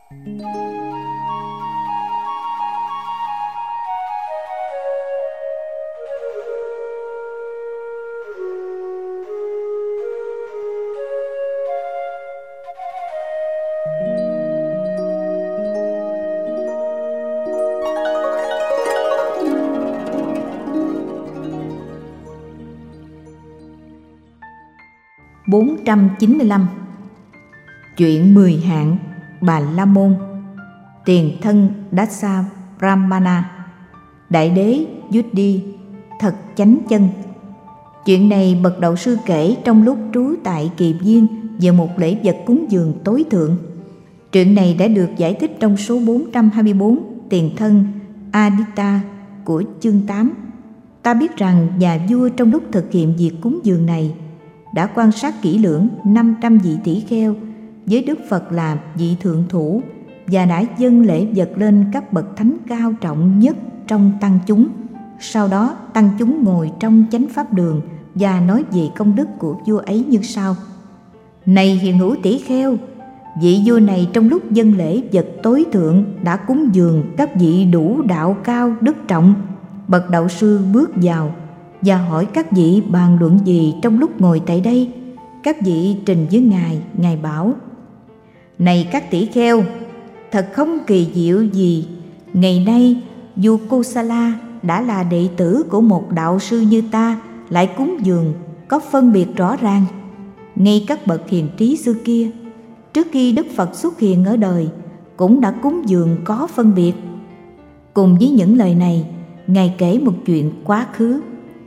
495. Chuyện 10 hạng Bà La Môn. Tiền thân Dasa Brahmana. Đại đế Yuddhi thật chánh chân. Chuyện này bậc đạo sư kể trong lúc trú tại Kỳ Viên về một lễ vật cúng dường tối thượng. Chuyện này đã được giải thích trong số 424 tiền thân Aditya của chương 8. Ta biết rằng nhà vua trong lúc thực hiện việc cúng dường này đã quan sát kỹ lưỡng 500 vị tỷ kheo với Đức Phật là vị thượng thủ và đã dâng lễ vật lên các bậc thánh cao trọng nhất trong tăng chúng. Sau đó tăng chúng ngồi trong chánh pháp đường và nói về công đức của vua ấy như sau: Này hiền hữu tỷ kheo, vị vua này trong lúc dâng lễ vật tối thượng đã cúng dường các vị đủ đạo cao đức trọng. Bậc đạo sư bước vào và hỏi các vị bàn luận gì trong lúc ngồi tại đây. Các vị trình với Ngài bảo: Này các tỷ kheo, thật không kỳ diệu gì, ngày nay vua Kosala đã là đệ tử của một đạo sư như ta lại cúng dường có phân biệt rõ ràng. Ngay các bậc hiền trí xưa kia, trước khi Đức Phật xuất hiện ở đời, cũng đã cúng dường có phân biệt. Cùng với những lời này, Ngài kể một chuyện quá khứ.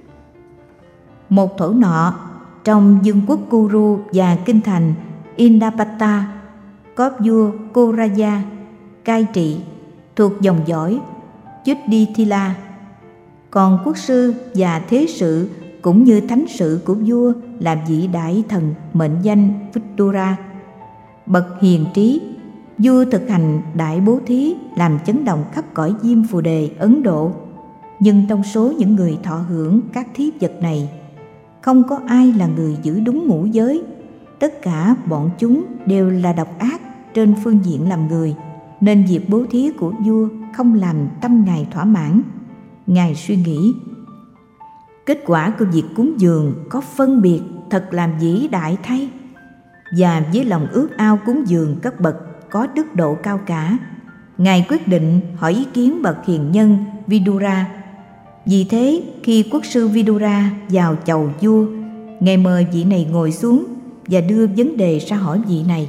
Một thuở nọ, trong vương quốc Kuru và kinh thành Indapata, có vua Koraya cai trị thuộc dòng dõi Yudhithila. Còn quốc sư và thế sự cũng như thánh sự của vua là vị đại thần mệnh danh Vidura. Bậc hiền trí, vua thực hành đại bố thí làm chấn động khắp cõi Diêm Phù Đề Ấn Độ. Nhưng trong số những người thọ hưởng các thí vật này, không có ai là người giữ đúng ngũ giới. Tất cả bọn chúng đều là độc ác trên phương diện làm người, nên việc bố thí của vua không làm tâm Ngài thỏa mãn. Ngài suy nghĩ: Kết quả của việc cúng dường có phân biệt thật làm vĩ đại thay. Và với lòng ước ao cúng dường các bậc có đức độ cao cả, Ngài quyết định hỏi ý kiến bậc hiền nhân Vidura. Vì thế, khi quốc sư Vidura vào chầu vua, Ngài mời vị này ngồi xuống và đưa vấn đề ra hỏi vị này.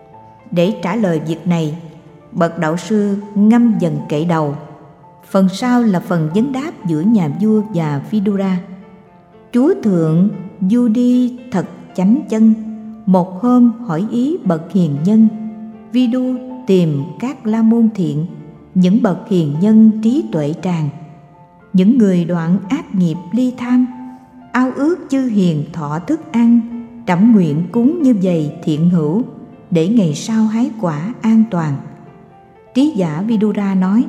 Để trả lời việc này, bậc đạo sư ngâm dần kệ đầu. Phần sau là phần vấn đáp giữa nhà vua và Vidura. Chúa thượng Yuddhi thật chánh chân một hôm hỏi ý bậc hiền nhân. Vidu tìm các la môn thiện, những bậc hiền nhân trí tuệ tràn, những người đoạn ác nghiệp ly tham, ao ước chư hiền thọ thức ăn, trẫm nguyện cúng như vậy thiện hữu, để ngày sau hái quả an toàn. Trí giả Vidura nói: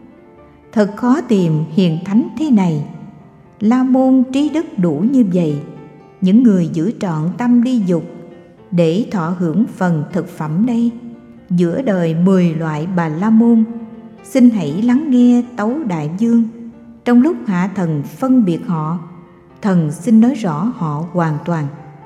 Thật khó tìm hiền thánh thế này. La môn trí đức đủ như vậy, những người giữ trọn tâm ly dục để thọ hưởng phần thực phẩm đây. Giữa đời 10 loại bà la môn, xin hãy lắng nghe tấu đại vương. Trong lúc hạ thần phân biệt họ, thần xin nói rõ họ hoàn toàn.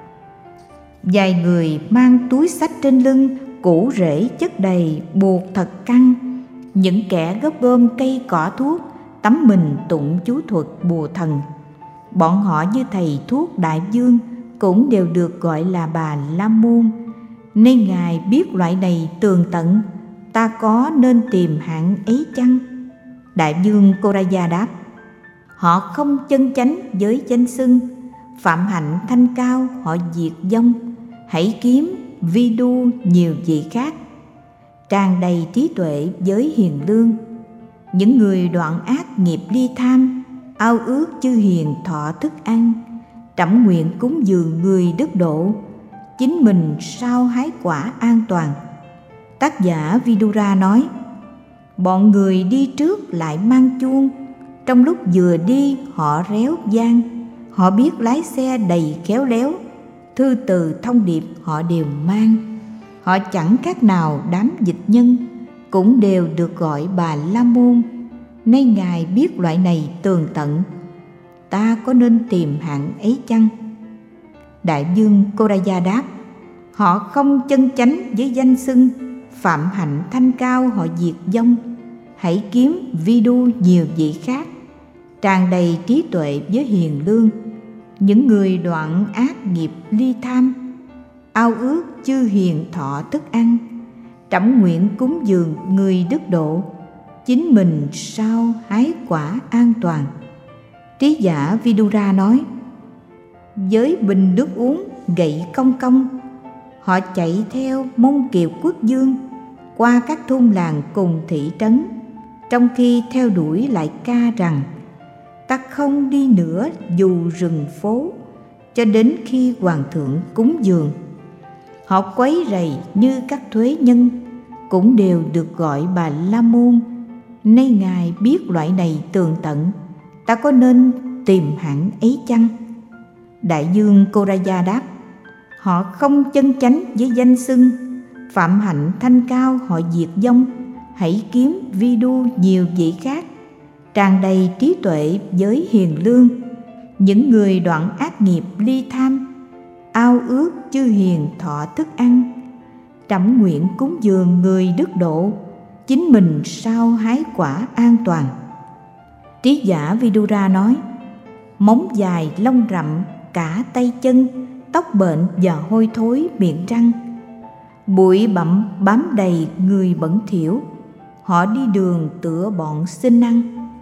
Vài người mang túi xách trên lưng, củ rễ chất đầy, buộc thật căng. Những kẻ góp gom cây cỏ thuốc, tắm mình tụng chú thuật bùa thần. Bọn họ như thầy thuốc đại vương, cũng đều được gọi là bà la môn. Nên Ngài biết loại này tường tận, ta có nên tìm hạng ấy chăng? Đại vương Koraya đáp: Họ không chân chánh với danh xưng, phạm hạnh thanh cao họ diệt vong. Hãy kiếm Vidu nhiều vị khác, tràn đầy trí tuệ với hiền lương. Những người đoạn ác nghiệp ly tham, ao ước chư hiền thọ thức ăn, trẫm nguyện cúng dường người đức độ, chính mình sao hái quả an toàn. Tác giả Vidura nói: Bọn người đi trước lại mang chuông, trong lúc vừa đi họ réo vang. Họ biết lái xe đầy khéo léo, thư từ thông điệp họ đều mang. Họ chẳng khác nào đám dịch nhân, cũng đều được gọi Bà La Môn, nay Ngài biết loại này tường tận, ta có nên tìm hạng ấy chăng? Đại vương Koraya đáp: họ không chân chánh với danh xưng, phạm hạnh thanh cao họ diệt vong, hãy kiếm vi đu nhiều vị khác, tràn đầy trí tuệ với hiền lương. Những người đoạn ác nghiệp ly tham, ao ước chư hiền thọ thức ăn, trẫm nguyện cúng dường người đức độ, chính mình sao hái quả an toàn. Trí giả Vidura nói: với bình nước uống gậy công công, họ chạy theo Mông Kiều quốc vương qua các thôn làng cùng thị trấn, trong khi theo đuổi lại ca rằng: ta không đi nữa dù rừng phố, cho đến khi hoàng thượng cúng dường. Họ quấy rầy như các thuế nhân, cũng đều được gọi Bà La Môn, nay Ngài biết loại này tường tận, ta có nên tìm hạng ấy chăng? Đại vương Koraya đáp: họ không chân chánh với danh xưng, phạm hạnh thanh cao họ diệt vong, hãy kiếm vi đu nhiều vị khác, tràn đầy trí tuệ với hiền lương. Những người đoạn ác nghiệp ly tham, ao ước chư hiền thọ thức ăn, trẫm nguyện cúng dường người đức độ, chính mình sao hái quả an toàn. Trí giả Vidura nói: móng dài lông rậm cả tay chân, tóc bệnh và hôi thối miệng răng, bụi bặm bám đầy người bẩn thỉu, họ đi đường tựa bọn xin ăn.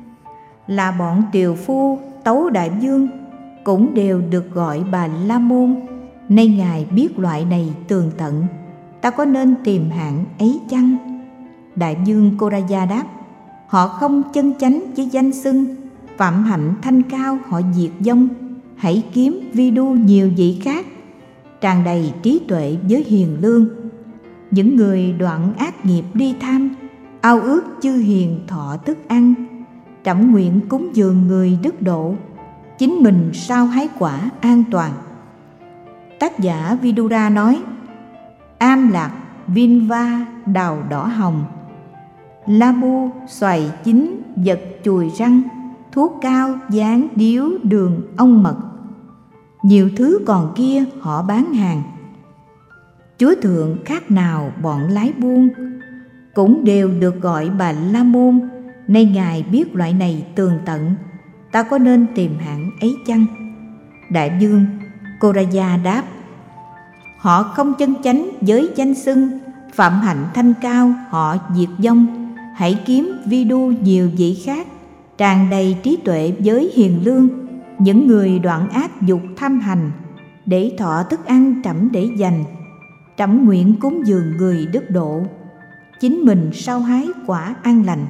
Là bọn tiều phu tấu đại vương, cũng đều được gọi Bà La Môn, nay Ngài biết loại này tường tận, ta có nên tìm hạng ấy chăng? Đại vương Koraya đáp: họ không chân chánh với danh xưng, phạm hạnh thanh cao họ diệt vong, hãy kiếm vi đu nhiều vị khác, tràn đầy trí tuệ với hiền lương. Những người đoạn ác nghiệp ly tham, ao ước chư hiền thọ thức ăn, trẫm nguyện cúng dường người đức độ, chính mình sao hái quả an toàn. Tác giả Vidura nói: am lạc vinva đào đỏ hồng, la bu xoài chín vật chùi răng, thuốc cao dán điếu đường ong mật, nhiều thứ còn kia họ bán hàng. Chúa thượng khác nào bọn lái buôn, cũng đều được gọi Bà La Môn, nay Ngài biết loại này tường tận, ta có nên tìm hạng ấy chăng? Đại vương Koraya đáp: họ không chân chánh với danh xưng, phạm hạnh thanh cao họ diệt vong, hãy kiếm vi đu nhiều vị khác, tràn đầy trí tuệ với hiền lương. Những người đoạn ác dục tham hành, để thọ thức ăn trẫm để dành, trẫm nguyện cúng dường người đức độ, chính mình sao hái quả an lành.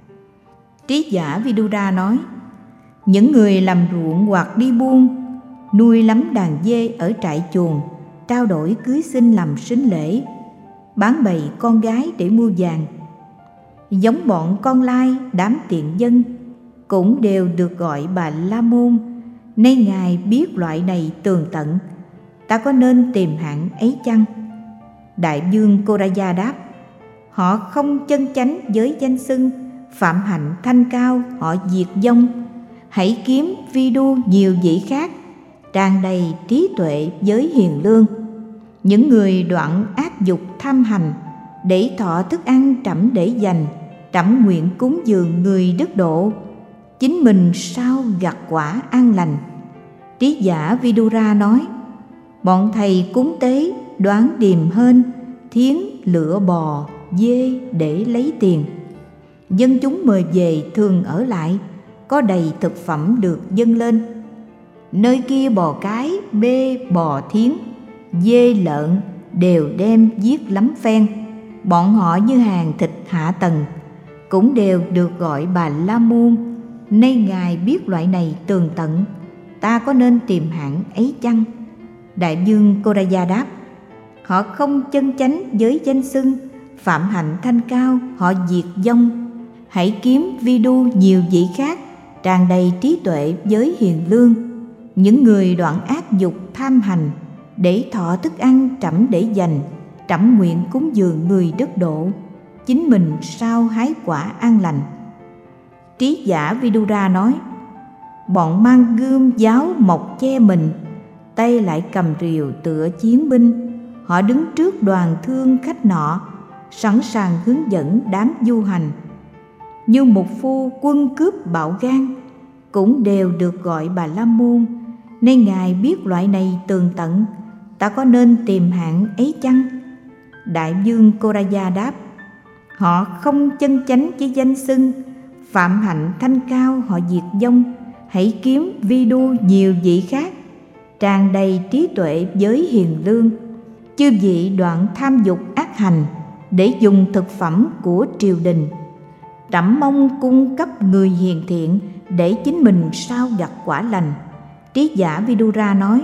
Trí giả Vidura nói: những người làm ruộng hoặc đi buôn, nuôi lắm đàn dê ở trại chuồng, trao đổi cưới xin làm sính lễ, bán bày con gái để mua vàng, giống bọn con lai đám tiện dân, cũng đều được gọi Bà La Môn, nay Ngài biết loại này tường tận, ta có nên tìm hạng ấy chăng? Đại vương Koraya đáp: họ không chân chánh với danh xưng, phạm hạnh thanh cao họ diệt vong, hãy kiếm vi đu nhiều vị khác, tràn đầy trí tuệ với hiền lương. Những người đoạn ác dục tham hành, để thọ thức ăn trẫm để dành, trẫm nguyện cúng dường người đức độ, chính mình sao gặt quả an lành. Trí giả Vidura nói: bọn thầy cúng tế đoán điềm hên, thiến lựa bò dê để lấy tiền, dân chúng mời về thường ở lại, có đầy thực phẩm được dâng lên. Nơi kia bò cái, bê, bò thiến, dê lợn đều đem giết lắm phen, bọn họ như hàng thịt hạ tầng, cũng đều được gọi Bà La Môn, nay Ngài biết loại này tường tận, ta có nên tìm hạng ấy chăng? Đại vương Koraya đáp: họ không chân chánh với danh xưng, phạm hạnh thanh cao họ diệt vong, hãy kiếm vi đu nhiều vị khác, tràn đầy trí tuệ với hiền lương. Những người đoạn ác dục tham hành, để thọ thức ăn trẫm để dành, trẫm nguyện cúng dường người đức độ, chính mình sao hái quả an lành. Trí giả Vidura nói: bọn mang gươm giáo mọc che mình, tay lại cầm rìu tựa chiến binh. Họ đứng trước đoàn thương khách nọ, sẵn sàng hướng dẫn đám du hành. Như một phu quân cướp bạo gan, cũng đều được gọi Bà La Môn, nên Ngài biết loại này tường tận. Ta có nên tìm hạng ấy chăng? Đại vương Koraya đáp: họ không chân chánh với danh xưng, phạm hạnh thanh cao họ diệt vong. Hãy kiếm vi đu nhiều vị khác, tràn đầy trí tuệ với hiền lương. Chư vị đoạn tham dục ác hành, để dùng thực phẩm của triều đình. Trẫm mong cung cấp người hiền thiện, để chính mình sao gặt quả lành. Trí giả Vidura nói: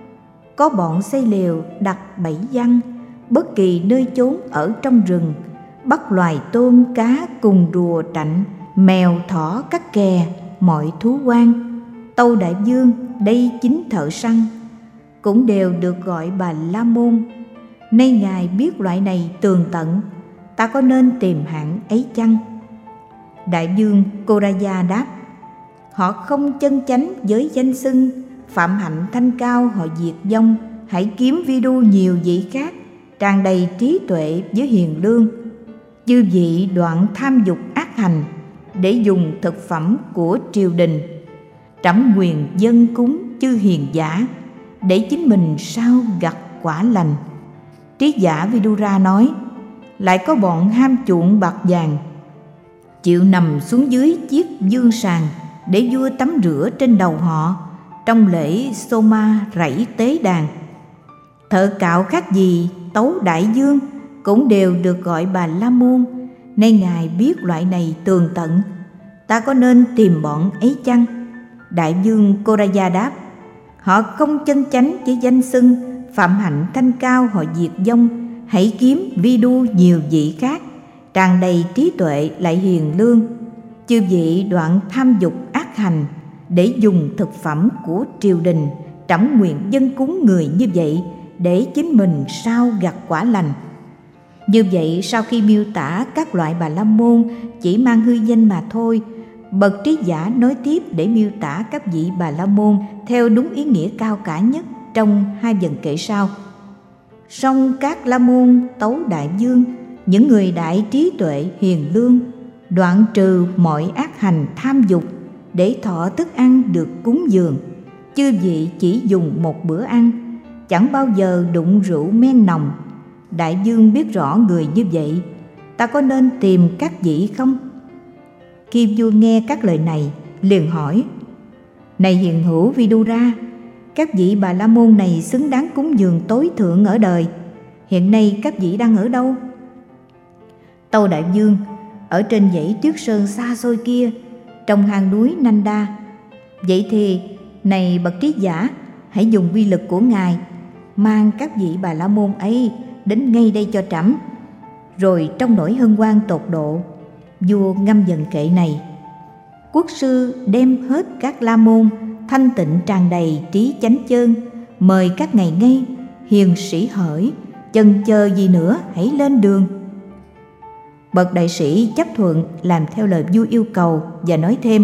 có bọn xây lều đặt bẫy giăng, bất kỳ nơi chốn ở trong rừng, bắt loài tôm cá cùng rùa trạnh, mèo thỏ cắt kè, mọi thú quan. Tâu đại vương đây chính thợ săn, cũng đều được gọi Bà La Môn, nên Ngài biết loại này tường tận. Ta có nên tìm hạng ấy chăng? Đại vương Koraya đáp: họ không chân chánh với danh xưng, phạm hạnh thanh cao họ diệt vong. Hãy kiếm vi đu nhiều vị khác, tràn đầy trí tuệ với hiền lương. Chư vị đoạn tham dục ác hành, để dùng thực phẩm của triều đình. Trẫm nguyện dâng cúng chư hiền giả, để chính mình sao gặt quả lành. Trí giả Vidura nói: lại có bọn ham chuộng bạc vàng, chịu nằm xuống dưới chiếc dương sàng, để vua tắm rửa trên đầu họ trong lễ Soma rảy tế đàn. Thợ cạo khác gì tấu đại vương, cũng đều được gọi Bà La Môn, nên Ngài biết loại này tường tận. Ta có nên tìm bọn ấy chăng? Đại vương Koraya đáp: họ không chân chánh với danh xưng, phạm hạnh thanh cao họ diệt vong. Hãy kiếm vi đu nhiều vị khác, tràn đầy trí tuệ lại hiền lương. Chư vị đoạn tham dục ác hành, để dùng thực phẩm của triều đình. Trẫm nguyện dâng cúng người như vậy, để chính mình sao gặt quả lành. Như vậy, sau khi miêu tả các loại Bà La Môn chỉ mang hư danh mà thôi, bậc trí giả nói tiếp để miêu tả các vị Bà La Môn theo đúng ý nghĩa cao cả nhất trong hai vần kệ sau. Song các La Môn tấu đại vương, những người đại trí tuệ hiền lương, đoạn trừ mọi ác hành tham dục, để thọ thức ăn được cúng dường. Chư vị chỉ dùng một bữa ăn, chẳng bao giờ đụng rượu men nồng. Đại vương biết rõ người như vậy, ta có nên tìm các vị không? Khi vua nghe các lời này, liền hỏi: này hiền hữu Vidura, các vị Bà La Môn này xứng đáng cúng dường tối thượng ở đời. Hiện nay các vị đang ở đâu? Tâu đại vương: ở trên dãy tuyết sơn xa xôi kia, trong hang núi Nanda. Vậy thì, này bậc trí giả, hãy dùng vi lực của Ngài, mang các vị Bà La Môn ấy đến ngay đây cho trẫm. Rồi trong nỗi hân hoan tột độ, vua ngâm vần kệ này: quốc sư đem hết các La Môn, thanh tịnh tràn đầy trí chánh chơn, mời các ngài ngay, hiền sĩ hỡi, chần chờ gì nữa, hãy lên đường. Bậc đại sĩ chấp thuận làm theo lời vua yêu cầu và nói thêm: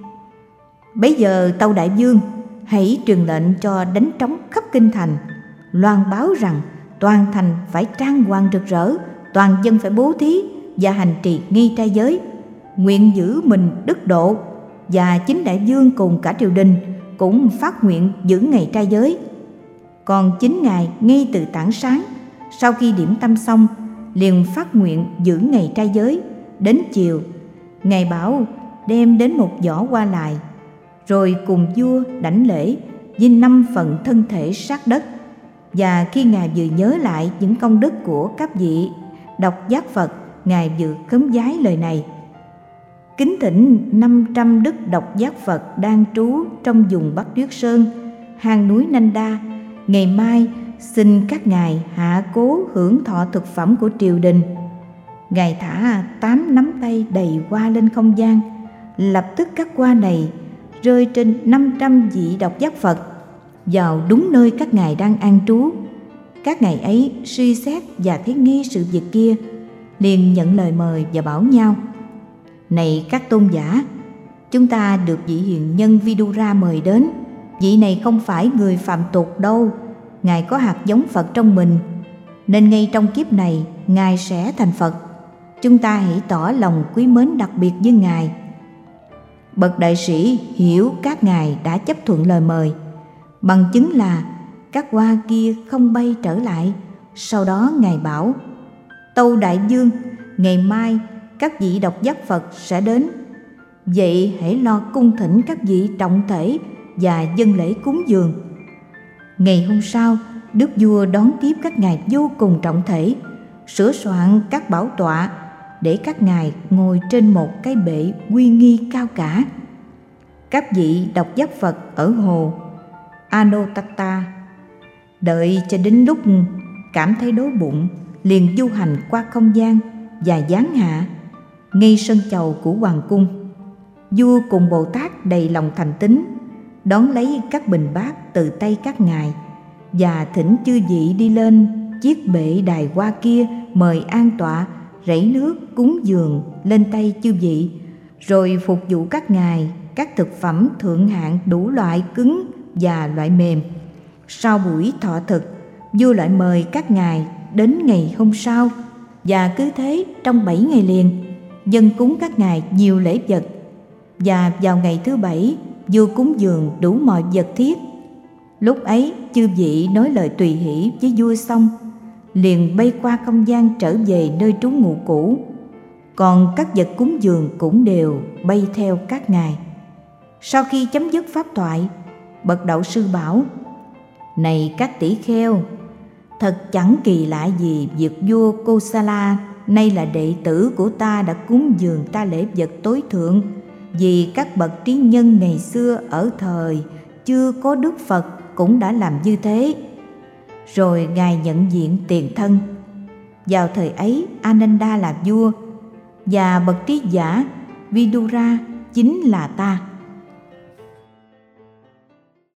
bấy giờ tâu đại vương, hãy truyền lệnh cho đánh trống khắp kinh thành, loan báo rằng toàn thành phải trang hoàng rực rỡ, toàn dân phải bố thí và hành trì nghi trai giới, nguyện giữ mình đức độ. Và chính đại vương cùng cả triều đình cũng phát nguyện giữ ngày trai giới. Còn chính ngài ngay từ tảng sáng, sau khi điểm tâm xong, liền phát nguyện giữ ngày trai giới. Đến chiều, ngài bảo đem đến một giỏ hoa lại, rồi cùng vua đảnh lễ với 5 phần thân thể sát đất. Và khi ngài vừa nhớ lại những công đức của các vị độc giác Phật, ngài vừa khấn vái lời này: kính thỉnh 500 đức độc giác Phật đang trú trong vùng Bắc Tuyết Sơn, hang núi Nanda. Ngày mai xin các ngài hạ cố hưởng thọ thực phẩm của triều đình. Ngài thả 8 nắm tay đầy hoa lên không gian, lập tức các hoa này rơi trên 500 vị độc giác Phật, vào đúng nơi các ngài đang an trú. Các ngài ấy suy xét và thấy nghi sự việc kia, liền nhận lời mời và bảo nhau: Này các tôn giả, chúng ta được vị hiền nhân Vidura mời đến. Vị này không phải người phạm tục đâu, Ngài có hạt giống Phật trong mình, nên ngay trong kiếp này Ngài sẽ thành Phật. Chúng ta hãy tỏ lòng quý mến đặc biệt với Ngài. Bậc đại sĩ hiểu các ngài đã chấp thuận lời mời, bằng chứng là các hoa kia không bay trở lại. Sau đó Ngài bảo: Tâu đại vương, ngày mai các vị độc giác Phật sẽ đến. Vậy hãy lo cung thỉnh các vị trọng thể và dâng lễ cúng dường. Ngày hôm sau, đức vua đón tiếp các ngài vô cùng trọng thể, sửa soạn các bảo tọa để các ngài ngồi trên một cái bệ uy nghi cao cả. Các vị độc giác Phật ở hồ Anotatta đợi cho đến lúc cảm thấy đói bụng, liền du hành qua không gian và giáng hạ ngay sân chầu của hoàng cung. Vua cùng Bồ Tát đầy lòng thành tín đón lấy các bình bát từ tay các ngài và thỉnh chư vị đi lên chiếc bệ đài hoa kia, mời an tọa, rảy nước cúng dường lên tay chư vị, rồi phục vụ các ngài các thực phẩm thượng hạng đủ loại cứng và loại mềm. Sau buổi thọ thực, vua lại mời các ngài đến ngày hôm sau, và cứ thế trong 7 ngày liền dâng cúng các ngài nhiều lễ vật. Và vào ngày thứ 7, vua cúng dường đủ mọi vật thiết. Lúc ấy chư vị nói lời tùy hỷ với vua xong, liền bay qua không gian trở về nơi trú ngụ cũ. Còn các vật cúng dường cũng đều bay theo các ngài. Sau khi chấm dứt pháp thoại, bậc đạo sư bảo: Này các tỷ kheo, thật chẳng kỳ lạ gì việc vua Kosala nay là đệ tử của ta đã cúng dường ta lễ vật tối thượng, vì các bậc trí nhân ngày xưa ở thời chưa có Đức Phật cũng đã làm như thế. Rồi ngài nhận diện tiền thân. Vào thời ấy Ananda là vua, và bậc trí giả Vidura chính là ta.